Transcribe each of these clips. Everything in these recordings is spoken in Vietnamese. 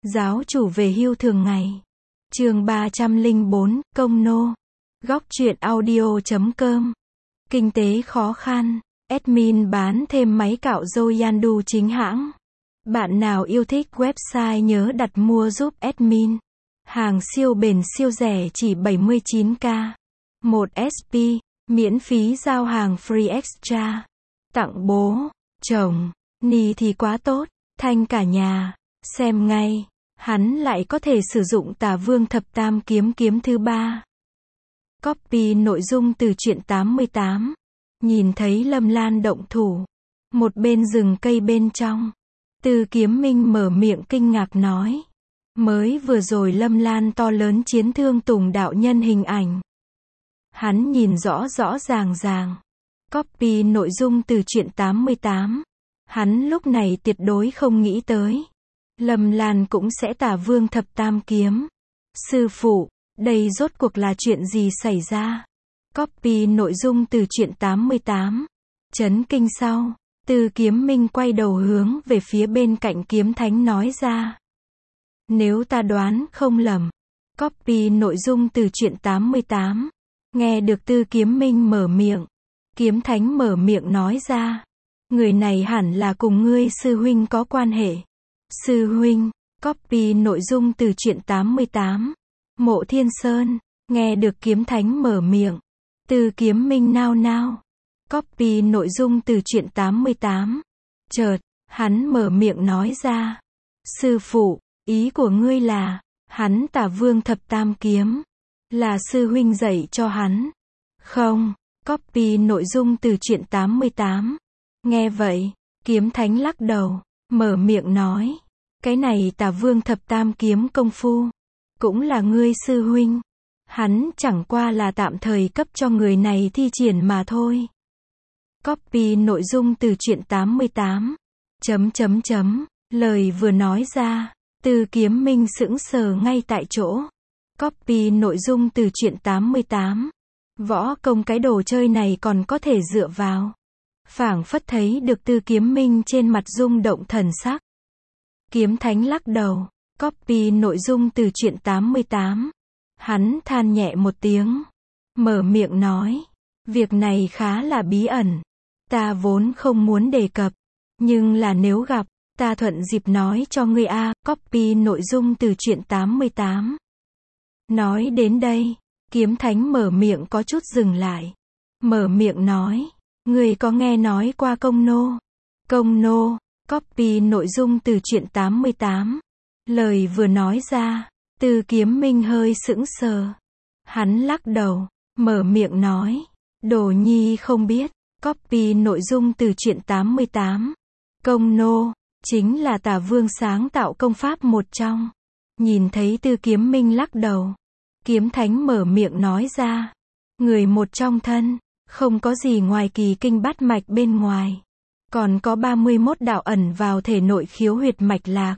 Giáo chủ về hưu thường ngày. Chương 304, Công nô. Góc truyện audio.com. Kinh tế khó khăn. Admin bán thêm máy cạo râu Yandu chính hãng. Bạn nào yêu thích website nhớ đặt mua giúp admin. Hàng siêu bền siêu rẻ chỉ 79k. 1 SP, miễn phí giao hàng free extra. Tặng bố, chồng, ni thì quá tốt, thanh cả nhà. Xem ngay, hắn lại có thể sử dụng Tả Vương Thập Tam kiếm thứ ba. Copy nội dung từ truyện 88. Nhìn thấy Lâm Lan động thủ. Một bên rừng cây bên trong. Từ Kiếm Minh mở miệng kinh ngạc nói. Mới vừa rồi Lâm Lan to lớn chiến thương Tùng đạo nhân hình ảnh. Hắn nhìn rõ ràng. Copy nội dung từ truyện 88. Hắn lúc này tuyệt đối không nghĩ tới. Lâm Lan cũng sẽ Tả Vương Thập Tam kiếm. Sư phụ, đây rốt cuộc là chuyện gì xảy ra? Copy nội dung từ truyện 88. Chấn kinh sau, Từ Kiếm Minh quay đầu hướng về phía bên cạnh Kiếm Thánh nói ra. Nếu ta đoán không lầm. Copy nội dung từ truyện 88. Nghe được Từ Kiếm Minh mở miệng. Kiếm Thánh mở miệng nói ra. Người này hẳn là cùng ngươi sư huynh có quan hệ. Sư huynh. Copy nội dung từ truyện 88. Mộ Thiên Sơn. Nghe được Kiếm Thánh mở miệng. Từ Kiếm Minh nao. Copy nội dung từ truyện 88. Chợt, hắn mở miệng nói ra. Sư phụ, ý của ngươi là, hắn Tả Vương Thập Tam kiếm. Là sư huynh dạy cho hắn. Không, copy nội dung từ truyện 88. Nghe vậy, Kiếm Thánh lắc đầu, mở miệng nói. Cái này Tả Vương Thập Tam kiếm công phu. Cũng là ngươi sư huynh. Hắn chẳng qua là tạm thời cấp cho người này thi triển mà thôi. Copy nội dung từ truyện 88. Lời vừa nói ra, Từ Kiếm Minh sững sờ ngay tại chỗ. Copy nội dung từ truyện 88. Võ công cái đồ chơi này còn có thể dựa vào. Phảng phất thấy được Từ Kiếm Minh trên mặt rung động thần sắc. Kiếm Thánh lắc đầu. Copy nội dung từ truyện 88. Hắn than nhẹ một tiếng. Mở miệng nói. Việc này khá là bí ẩn. Ta vốn không muốn đề cập. Nhưng là nếu gặp, ta thuận dịp nói cho ngươi a. Copy nội dung từ truyện 88. Nói đến đây, Kiếm Thánh mở miệng có chút dừng lại. Mở miệng nói. Ngươi có nghe nói qua công nô? Công nô. Copy nội dung từ truyện 88. Lời vừa nói ra, Từ Kiếm Minh hơi sững sờ. Hắn lắc đầu, mở miệng nói. Đồ nhi không biết. Copy nội dung từ truyện 88. Công nô, chính là Tả Vương sáng tạo công pháp một trong. Nhìn thấy Từ Kiếm Minh lắc đầu. Kiếm Thánh mở miệng nói ra. Người một trong thân, không có gì ngoài kỳ kinh bát mạch bên ngoài. Còn có 31 đạo ẩn vào thể nội khiếu huyệt mạch lạc.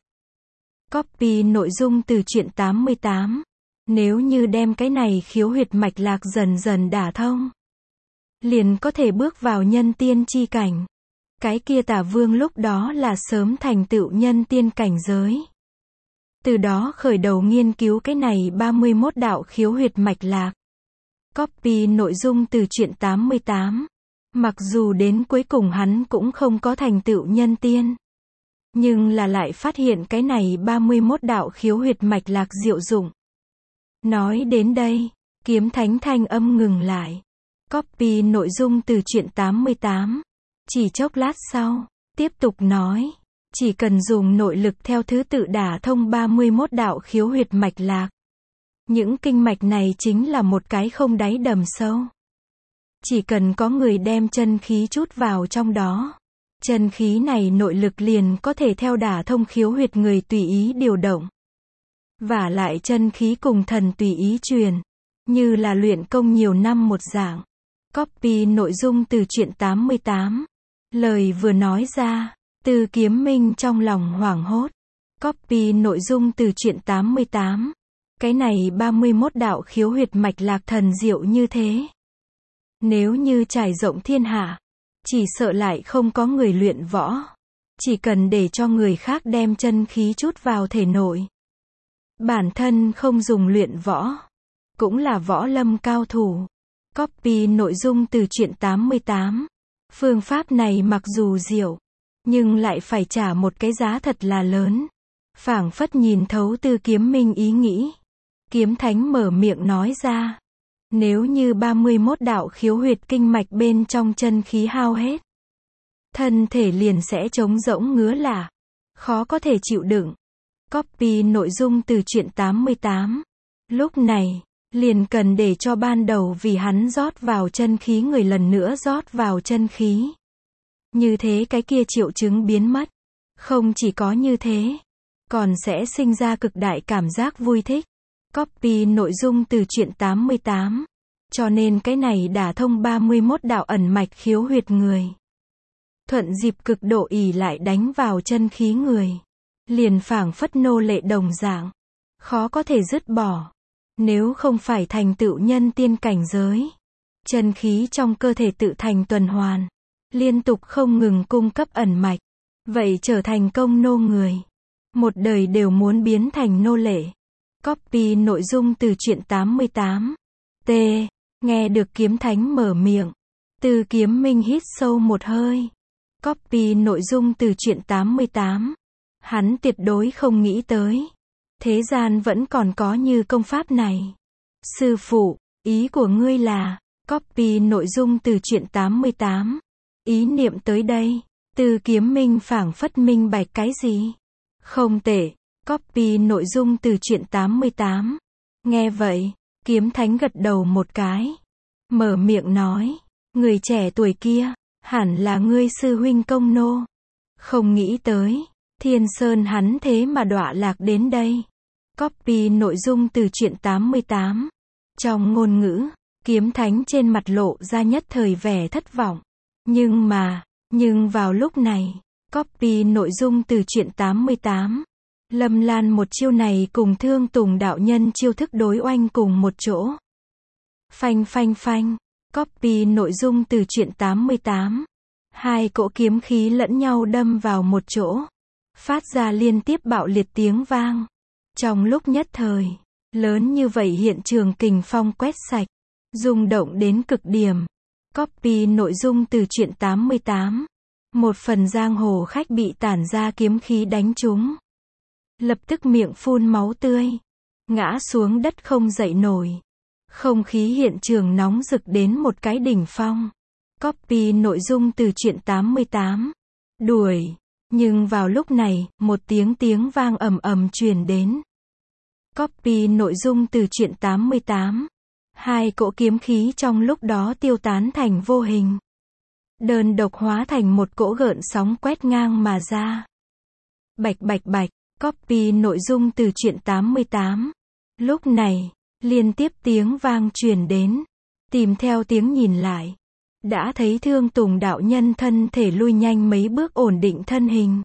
Copy nội dung từ truyện 88. Nếu như đem cái này khiếu huyệt mạch lạc dần đả thông, liền có thể bước vào nhân tiên chi cảnh. Cái kia Tả Vương lúc đó là sớm thành tựu nhân tiên cảnh giới. Từ đó khởi đầu nghiên cứu cái này 31 đạo khiếu huyệt mạch lạc. Copy nội dung từ truyện 88. Mặc dù đến cuối cùng hắn cũng không có thành tựu nhân tiên. Nhưng là lại phát hiện cái này 31 đạo khiếu huyệt mạch lạc diệu dụng. Nói đến đây, Kiếm Thánh thanh âm ngừng lại. Copy nội dung từ truyện 88. Chỉ chốc lát sau, tiếp tục nói. Chỉ cần dùng nội lực theo thứ tự đả thông 31 đạo khiếu huyệt mạch lạc. Những kinh mạch này chính là một cái không đáy đầm sâu. Chỉ cần có người đem chân khí chút vào trong đó. Chân khí này nội lực liền có thể theo đả thông khiếu huyệt người tùy ý điều động. Vả lại chân khí cùng thần tùy ý truyền. Như là luyện công nhiều năm một dạng. Copy nội dung từ truyện 88. Lời vừa nói ra, Từ Kiếm Minh trong lòng hoảng hốt. Copy nội dung từ truyện 88. Cái này 31 đạo khiếu huyệt mạch lạc thần diệu như thế. Nếu như trải rộng thiên hạ, chỉ sợ lại không có người luyện võ. Chỉ cần để cho người khác đem chân khí chút vào thể nội, Bản thân không dùng luyện võ, cũng là võ lâm cao thủ. Copy nội dung từ truyện 88. Phương pháp này mặc dù diệu, nhưng lại phải trả một cái giá thật là lớn. Phảng phất nhìn thấu Tư Kiếm Minh ý nghĩ. Kiếm Thánh mở miệng nói ra. Nếu như 31 đạo khiếu huyệt kinh mạch bên trong chân khí hao hết, thân thể liền sẽ trống rỗng ngứa lạ, khó có thể chịu đựng. Copy nội dung từ truyện 88. Lúc này, liền cần để cho ban đầu vì hắn rót vào chân khí người lần nữa rót vào chân khí. Như thế cái kia triệu chứng biến mất. Không chỉ có như thế, còn sẽ sinh ra cực đại cảm giác vui thích. Copy nội dung từ truyện 88. Cho nên cái này đả thông 31 đạo ẩn mạch khiếu huyệt người. Thuận dịp cực độ ỷ lại đánh vào chân khí người. Liền phảng phất nô lệ đồng dạng. Khó có thể dứt bỏ. Nếu không phải thành tựu nhân tiên cảnh giới. Chân khí trong cơ thể tự thành tuần hoàn. Liên tục không ngừng cung cấp ẩn mạch. Vậy trở thành công nô người. Một đời đều muốn biến thành nô lệ. Copy nội dung từ truyện 88. T. Nghe được Kiếm Thánh mở miệng. Tư Kiếm Minh hít sâu một hơi. Copy nội dung từ truyện 88. Hắn tuyệt đối không nghĩ tới. Thế gian vẫn còn có như công pháp này. Sư phụ, ý của ngươi là. Copy nội dung từ truyện 88. Ý niệm tới đây. Tư Kiếm Minh phảng phất minh bạch cái gì? Không tệ. Copy nội dung từ truyện 88. Nghe vậy, Kiếm Thánh gật đầu một cái. Mở miệng nói. Người trẻ tuổi kia, hẳn là ngươi sư huynh công nô. Không nghĩ tới, Thiên Sơn hắn thế mà đọa lạc đến đây. Copy nội dung từ truyện 88. Trong ngôn ngữ, Kiếm Thánh trên mặt lộ ra nhất thời vẻ thất vọng. Nhưng vào lúc này, copy nội dung từ truyện 88. Lâm Lan một chiêu này cùng Thương Tùng đạo nhân chiêu thức đối oanh cùng một chỗ. Phanh phanh phanh. Copy nội dung từ truyện 88. Hai cỗ kiếm khí lẫn nhau đâm vào một chỗ. Phát ra liên tiếp bạo liệt tiếng vang. Trong lúc nhất thời, lớn như vậy hiện trường kình phong quét sạch. Rung động đến cực điểm. Copy nội dung từ truyện 88. Một phần giang hồ khách bị tản ra kiếm khí đánh trúng. Lập tức miệng phun máu tươi. Ngã xuống đất không dậy nổi. Không khí hiện trường nóng rực đến một cái đỉnh phong. Copy nội dung từ truyện 88. Đuổi. Nhưng vào lúc này, một tiếng vang ầm ầm truyền đến. Copy nội dung từ truyện 88. Hai cỗ kiếm khí trong lúc đó tiêu tán thành vô hình. Đơn độc hóa thành một cỗ gợn sóng quét ngang mà ra. Bạch bạch bạch. Copy nội dung từ truyện 88. Lúc này, liên tiếp tiếng vang truyền đến. Tìm theo tiếng nhìn lại. Đã thấy Thương Tùng đạo nhân thân thể lui nhanh mấy bước ổn định thân hình.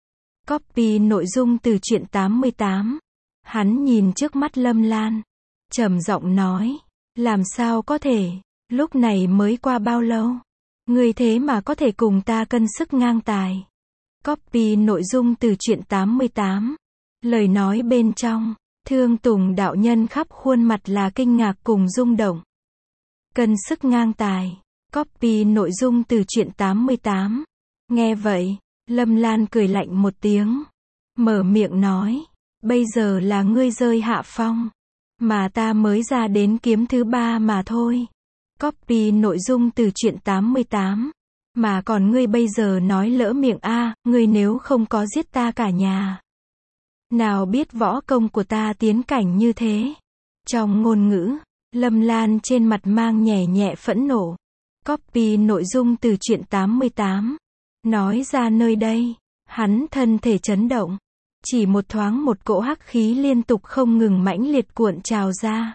Copy nội dung từ truyện 88. Hắn nhìn trước mắt Lâm Lan. Trầm giọng nói. Làm sao có thể, lúc này mới qua bao lâu? Ngươi thế mà có thể cùng ta cân sức ngang tài. Copy nội dung từ truyện 88. Lời nói bên trong, Thương Tùng đạo nhân khắp khuôn mặt là kinh ngạc cùng rung động. Cân sức ngang tài. Copy nội dung từ truyện 88. Nghe vậy, Lâm Lan cười lạnh một tiếng. Mở miệng nói. Bây giờ là ngươi rơi hạ phong. Mà ta mới ra đến kiếm thứ 3 mà thôi. Copy nội dung từ truyện 88. Mà còn ngươi bây giờ nói lỡ miệng a, ngươi nếu không có giết ta cả nhà. Nào biết võ công của ta tiến cảnh như thế. Trong ngôn ngữ, Lâm Lan trên mặt mang nhẹ nhẹ phẫn nộ. Copy nội dung từ truyện 88. Nói ra nơi đây, hắn thân thể chấn động. Chỉ một thoáng một cỗ hắc khí liên tục không ngừng mãnh liệt cuộn trào ra.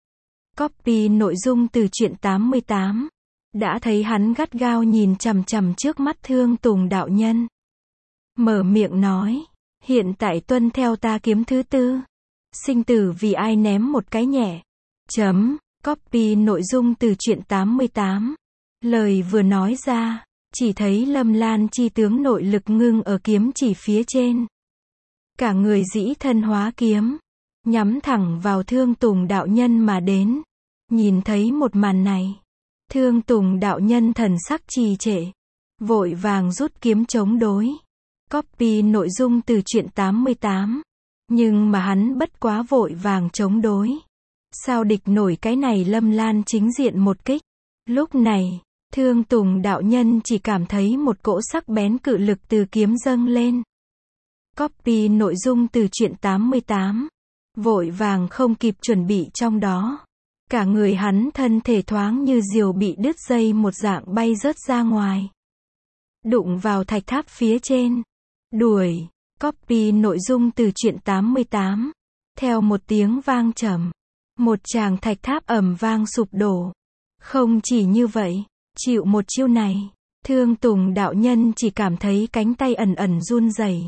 Copy nội dung từ truyện 88. Đã thấy hắn gắt gao nhìn chằm chằm trước mắt Thương Tùng đạo nhân. Mở miệng nói. Hiện tại tuân theo ta kiếm thứ 4. Sinh tử vì ai ném một cái nhẹ. Copy nội dung từ truyện 88. Lời vừa nói ra, chỉ thấy Lâm Lan chi tướng nội lực ngưng ở kiếm chỉ phía trên. Cả người dĩ thân hóa kiếm. nhắm thẳng vào Thương Tùng đạo nhân mà đến. Nhìn thấy một màn này, Thương Tùng đạo nhân thần sắc trì trệ, vội vàng rút kiếm chống đối. Copy nội dung từ truyện 88. Nhưng mà hắn bất quá vội vàng chống đối. Sao địch nổi cái này Lâm Lan chính diện một kích. Lúc này, Thương Tùng đạo nhân chỉ cảm thấy một cỗ sắc bén cự lực từ kiếm dâng lên. Copy nội dung từ truyện 88. Vội vàng không kịp chuẩn bị trong đó. Cả người hắn thân thể thoáng như diều bị đứt dây một dạng bay rớt ra ngoài. Đụng vào thạch tháp phía trên. Đuổi. Copy nội dung từ truyện 88. Theo một tiếng vang trầm, một tràng thạch tháp ầm vang sụp đổ. Không chỉ như vậy, chịu một chiêu này, Thương Tùng đạo nhân chỉ cảm thấy cánh tay ẩn ẩn run rẩy.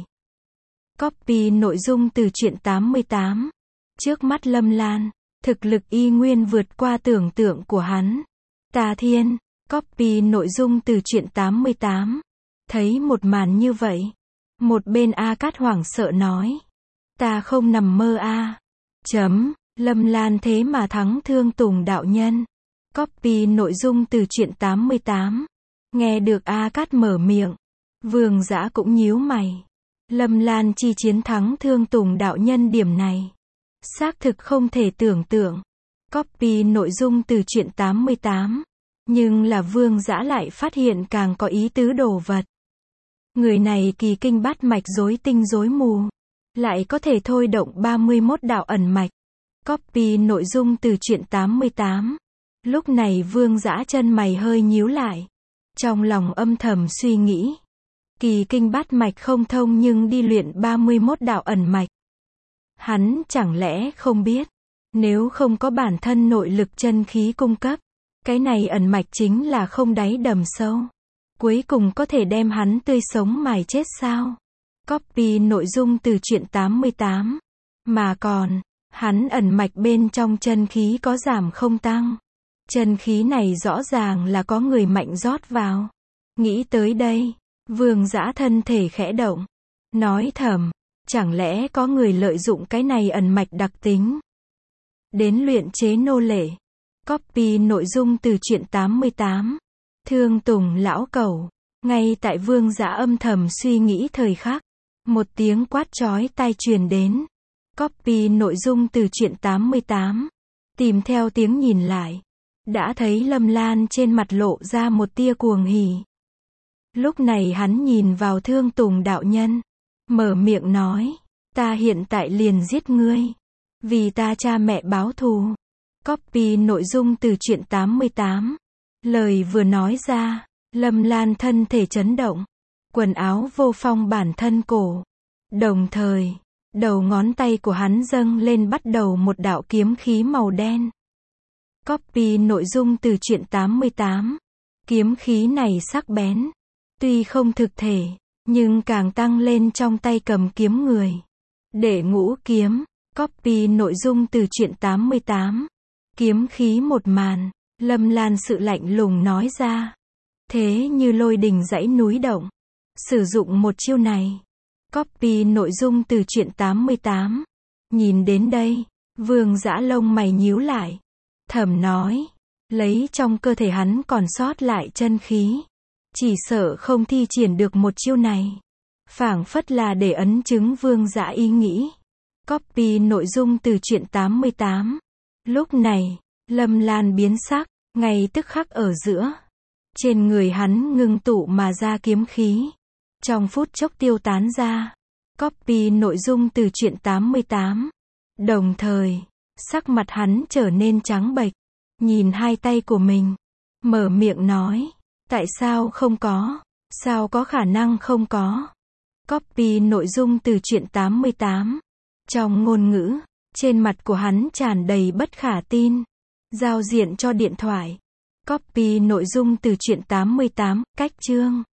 Copy nội dung từ truyện 88. Trước mắt Lâm Lan, thực lực y nguyên vượt qua tưởng tượng của hắn. Tà Thiên. Copy nội dung từ truyện 88. Thấy một màn như vậy, một bên A Cát hoảng sợ nói. Ta không nằm mơ a. Lâm Lan thế mà thắng Thương Tùng đạo nhân. Copy nội dung từ truyện 88. Nghe được A Cát mở miệng, Vương Dã cũng nhíu mày. Lâm Lan chi chiến thắng Thương Tùng đạo nhân điểm này, xác thực không thể tưởng tượng. Copy nội dung từ truyện 88. Nhưng là Vương Dã lại phát hiện càng có ý tứ đồ vật. Người này kỳ kinh bát mạch rối tinh rối mù, lại có thể thôi động 31 đạo ẩn mạch. Copy nội dung từ truyện 88. Lúc này Vương Dã chân mày hơi nhíu lại, trong lòng âm thầm suy nghĩ. Kỳ kinh bát mạch không thông nhưng đi luyện 31 đạo ẩn mạch. Hắn chẳng lẽ không biết, nếu không có bản thân nội lực chân khí cung cấp, cái này ẩn mạch chính là không đáy đầm sâu, cuối cùng có thể đem hắn tươi sống mài chết sao? Copy nội dung từ truyện 88. Mà còn, hắn ẩn mạch bên trong chân khí có giảm không tăng. Chân khí này rõ ràng là có người mạnh rót vào. Nghĩ tới đây, Vương Dã thân thể khẽ động, nói thầm, chẳng lẽ có người lợi dụng cái này ẩn mạch đặc tính đến luyện chế nô lệ. Copy nội dung từ truyện 88. Thương Tùng lão cẩu. Ngay tại Vương Dã âm thầm suy nghĩ thời khắc, một tiếng quát chói tai truyền đến. Copy nội dung từ truyện 88. Tìm theo tiếng nhìn lại, đã thấy Lâm Lan trên mặt lộ ra một tia cuồng hỉ. Lúc này hắn nhìn vào Thương Tùng đạo nhân, mở miệng nói, ta hiện tại liền giết ngươi, vì ta cha mẹ báo thù. Copy nội dung từ truyện 88. Lời vừa nói ra, Lâm Lan thân thể chấn động, quần áo vô phong bản thân cổ. Đồng thời, đầu ngón tay của hắn dâng lên bắt đầu một đạo kiếm khí màu đen. Copy nội dung từ truyện 88. Kiếm khí này sắc bén, tuy không thực thể, nhưng càng tăng lên trong tay cầm kiếm người. Để ngũ kiếm. Copy nội dung từ truyện 88. Kiếm khí một màn, Lâm Lan sự lạnh lùng nói ra. Thế như lôi đình dãy núi động. Sử dụng một chiêu này. Copy nội dung từ truyện 88. Nhìn đến đây, Vương Dã lông mày nhíu lại. Thầm nói, lấy trong cơ thể hắn còn sót lại chân khí, chỉ sợ không thi triển được một chiêu này. Phảng phất là để ấn chứng Vương Dã ý nghĩ. Copy nội dung từ truyện 88. Lúc này, Lâm Lan biến sắc, ngay tức khắc ở giữa. Trên người hắn ngưng tụ mà ra kiếm khí, trong phút chốc tiêu tán ra. Copy nội dung từ truyện 88. Đồng thời, sắc mặt hắn trở nên trắng bệch, nhìn hai tay của mình, mở miệng nói, tại sao không có, sao có khả năng không có. Copy nội dung từ truyện 88. Trong ngôn ngữ, trên mặt của hắn tràn đầy bất khả tin. Giao diện cho điện thoại. Copy nội dung từ truyện 88, cách chương.